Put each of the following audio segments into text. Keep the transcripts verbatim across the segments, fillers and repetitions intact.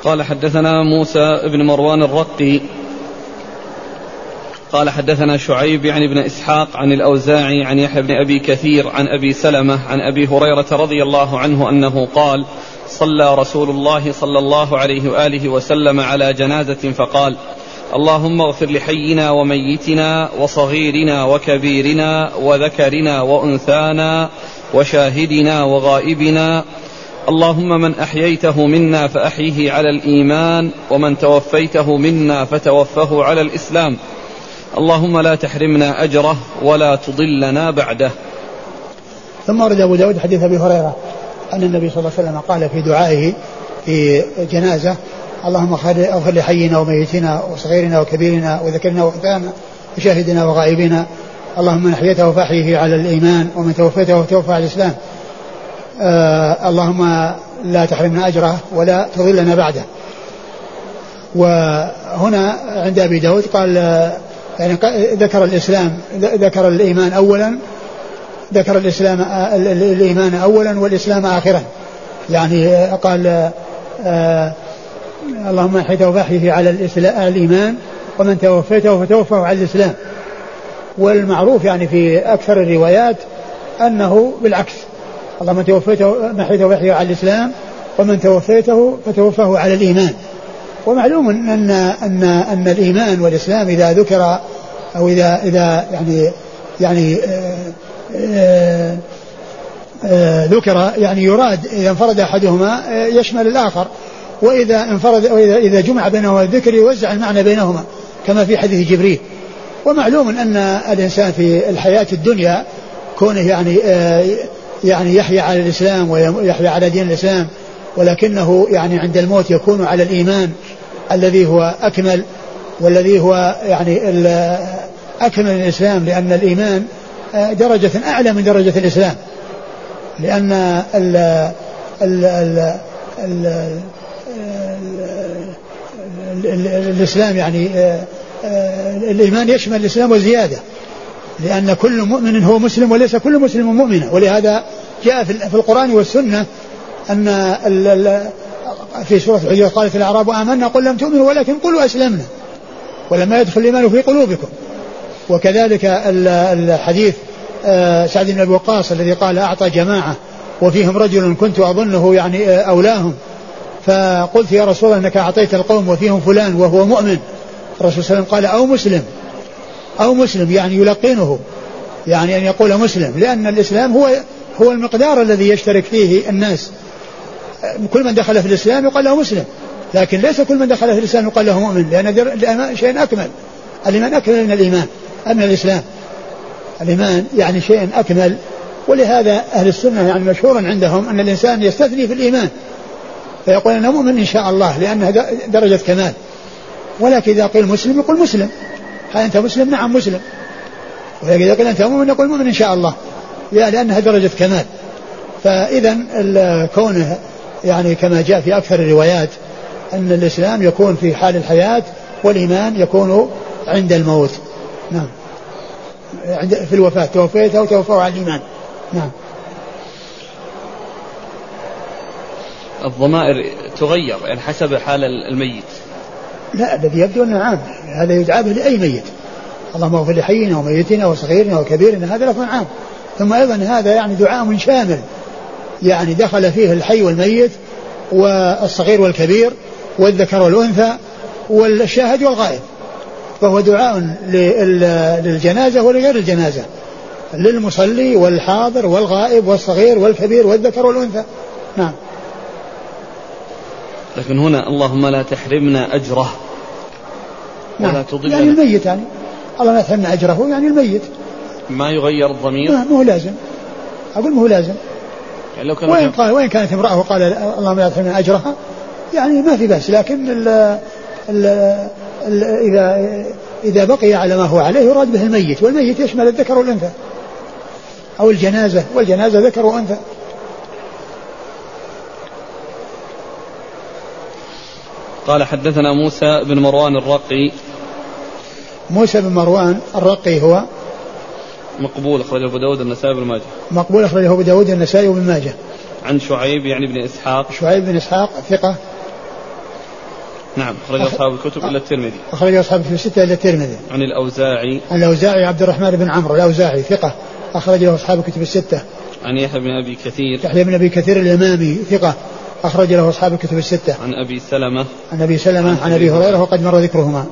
قال حدثنا موسى بن مروان الرقي قال حدثنا شعيب يعني بن إسحاق عن الأوزاعي عن يحيى بن أبي كثير عن أبي سلمة عن أبي هريرة رضي الله عنه أنه قال صلى رسول الله صلى الله عليه وآله وسلم على جنازة فقال اللهم اغفر لحينا وميتنا وصغيرنا وكبيرنا وذكرنا وأنثانا وشاهدنا وغائبنا اللهم من أحييته منا فأحيه على الإيمان ومن توفيته منا فتوفه على الإسلام اللهم لا تحرمنا أجره ولا تضلنا بعده. ثم ورد أبو داود حديث أبي هريرة أن النبي صلى الله عليه وسلم قال في دعائه في جنازة اللهم اغفر لحينا وميتنا وصغيرنا وكبيرنا وذكرنا وأنثانا وشاهدنا وغائبنا اللهم من أحييته فأحيه على الإيمان ومن توفيته فتوفى على الإسلام آه اللهم لا تحرمنا أجره ولا تضلنا بعده. وهنا عند أبي داود قال يعني ذكر الإسلام ذكر الإيمان أولا ذكر الإسلام الإيمان أولا والإسلام آخرا يعني قال آه اللهم أحيته فأحيه على الإيمان ومن توفيته فتوفه على الإسلام. والمعروف يعني في أكثر الروايات أنه بالعكس اللهم توفيته أحيته فأحيه على الإسلام ومن توفيته فتوفه على الإيمان. ومعلوم أن أن أن الإيمان والإسلام إذا ذكر أو إذا إذا يعني يعني آآ آآ آآ ذكر يعني يراد إذا انفرد أحدهما يشمل الآخر وإذا انفرد وإذا إذا جمع بينهما الذكر يوزع المعنى بينهما كما في حديث جبريل. ومعلوم أن الإنسان في الحياة الدنيا كونه يعني يعني يحيى على الإسلام ويحيى على دين الإسلام ولكنه يعني عند الموت يكون على الإيمان الذي هو أكمل والذي هو يعني أكمل الإسلام لأن الإيمان درجة أعلى من درجة الإسلام لأن ال ال ال ال الإسلام يعني الإيمان يشمل الإسلام وزيادة لأن كل مؤمن هو مسلم وليس كل مسلم مؤمنا. ولهذا جاء في القرآن والسنة أن في سورة الحجر قالت الأعراب آمنا قل لم تؤمنوا ولكن قلوا أسلمنا ولما يدخل الإيمان في قلوبكم. وكذلك الحديث سعد بن أبي وقاص الذي قال أعطى جماعة وفيهم رجل كنت أظنه يعني أولاهم فقلت يا رسول الله أنك أعطيت القوم وفيهم فلان وهو مؤمن. الرسول صلى الله عليه وسلم قال أو مسلم أو مسلم يعني يلقنه يعني أن يقول مسلم لأن الإسلام هو هو المقدار الذي يشترك فيه الناس. كل من دخل في الإسلام يقال له مسلم لكن ليس كل من دخل في الإسلام يقال له مؤمن لأن الإيمان شيء أكمل. الإيمان أكمل من الإيمان من الإسلام. الإيمان يعني شيء أكمل. ولهذا أهل السنة يعني مشهور عندهم أن الإنسان يستثني في الإيمان فيقول أنا مؤمن إن شاء الله لأنها درجة كمال. ولكن إذا قيل مسلم يقول مسلم هل أنت مسلم؟ نعم مسلم. ولكن إذا قيل أنت مؤمن يقول مؤمن إن شاء الله لأنها درجة كمال. فإذا كونه يعني كما جاء في أكثر الروايات أن الإسلام يكون في حال الحياة والإيمان يكون عند الموت. نعم في الوفاة توفيته وتوفوا على الإيمان. نعم. الضمائر تغير يعني حسب حال الميت. لا الذي يبدو أنه عام هذا يدعى به لأي ميت اللهم اغفر لحينا وميتنا وصغيرنا وكبيرنا هذا لفظ عام. ثم أيضا هذا يعني دعاء شامل يعني دخل فيه الحي والميت والصغير والكبير والذكر والأنثى والشاهد والغائب فهو دعاء للجنازة ولغير الجنازة للمصلي والحاضر والغائب والصغير والكبير والذكر والأنثى. نعم. لكن هنا اللهم لا تحرمنا أجره ولا نعم. تضلنا يعني الميت يعني الله لا تحرمنا أجره يعني الميت ما يغير الضمير ما هو لازم أقول ما هو لازم يعني لو كان وين, قال وين كانت امرأة وقال اللهم لا تحرمنا أجرها يعني ما في بأس لكن ال ال ال إذا إذا بقي على ما هو عليه يراد به الميت والميت يشمل الذكر والأنثى أو الجنازة والجنازة ذكر وأنثى. قال حدثنا موسى بن مروان الرقي. موسى بن مروان الرقي هو مقبول أخرجه أبو داود النسائي بن ماجه. مقبول أخرجه أبو داود النسائي بن ماجه. عن شعيب يعني بن إسحاق. شعيب بن إسحاق ثقة نعم. أخرج أصحاب الكتب إلا الترمذي. أخرج أصحاب الكتب الستة إلا الترمذي. عن الأوزاعي. عن الأوزاعي عبد الرحمن بن عمرو الأوزاعي ثقة أخرج له أصحاب الكتب الستة. عن يحيى بن أبي كثير. يحيى بن أبي كثير الإمامي ثقة أخرج له أصحاب الكتب الستة. عن أبي سلمة. عن أبي سلمة عن, عن أبي هريرة وقد مر ذكرهما.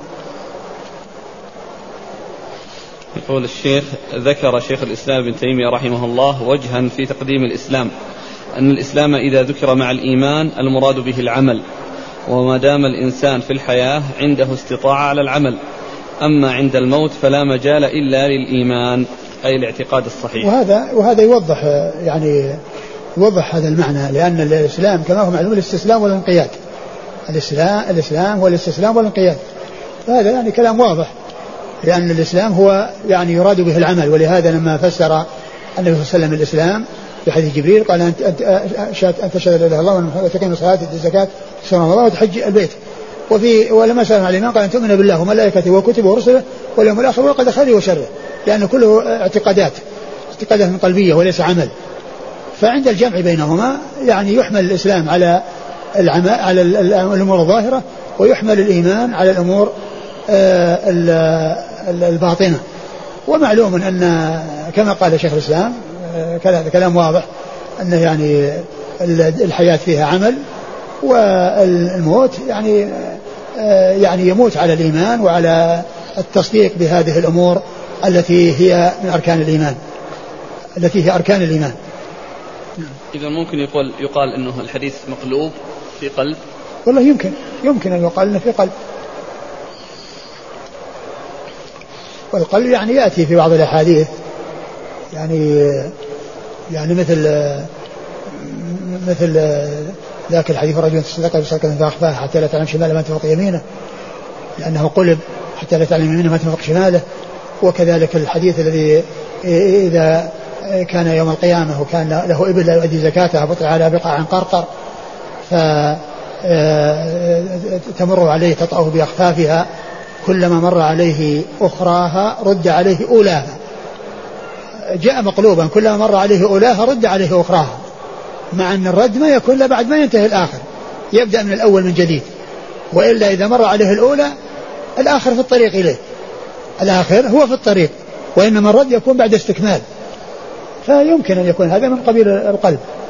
يقول الشيخ: ذكر شيخ الإسلام ابن تيمية رحمه الله وجها في تقديم الإسلام، أن الإسلام إذا ذكر مع الإيمان المراد به العمل، وما دام الإنسان في الحياة عنده استطاعة على العمل، أما عند الموت فلا مجال إلا للإيمان، أي الاعتقاد الصحيح. وهذا وهذا يوضح يعني يوضح هذا المعنى، لأن الإسلام كما هو معلوم الاستسلام والانقياد. الإسلام الإسلام هو الاستسلام والانقياد، هذا يعني كلام واضح، لأن الإسلام هو يعني يراد به العمل. ولهذا لما فسر النبي صلى الله عليه وسلم الإسلام في حديث جبريل قال: أنت أنت تشهد لا إله إلا الله وتقيم الصلاة وتؤتي الزكاة وتصوم رمضان وتحج البيت. وفي ولما سأل عن الإيمان قال: أن تؤمن بالله وملائكته وكتبه ورسله واليوم الآخر والقدر خيره وشره، لأن كله اعتقادات اعتقادات قلبية وليس عمل. فعند الجمع بينهما يعني يحمل الإسلام على العمل على الأمور الظاهرة، ويحمل الإيمان على الأمور الباطنة. ومعلوم أن كما قال شيخ الإسلام كلام واضح أن يعني الحياة فيها عمل، والموت يعني يعني يموت على الإيمان وعلى التصديق بهذه الأمور التي هي من أركان الإيمان التي هي أركان الإيمان. إذا ممكن يقول يقال أنه الحديث مقلوب في قلب. والله يمكن يمكن أن يقال أنه في قلب، والقلب يعني يأتي في بعض الأحاديث يعني يعني مثل مثل ذاك الحديث: رجل تصدق بصدقة فأخفاها حتى لا تعلم شماله ما تنفق يمينه، لأنه قلب حتى لا تعلم يمينه ما تنفق شماله. وكذلك الحديث الذي إذا كان يوم القيامة وكان له إبل لا يؤدي زكاتها بطل على بقاع قرقر فتمر عليه تطأه بأخفافها، كلما مر عليه أخراها رد عليه أولاها. جاء مقلوبا: كلما مر عليه أولاها رد عليه أخراها، مع أن الرد ما يكون إلا بعد ما ينتهي الآخر، يبدأ من الأول من جديد. وإلا إذا مر عليه الأولى الآخر في الطريق إليه، الآخر هو في الطريق، وإنما الرد يكون بعد استكمال. فيمكن أن يكون هذا من قبيل القلب.